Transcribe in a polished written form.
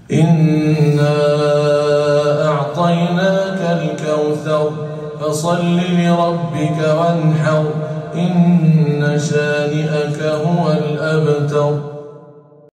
إنا أعطيناك الكوثر فصل لربك وانحر إن شانئك هو الأبتر.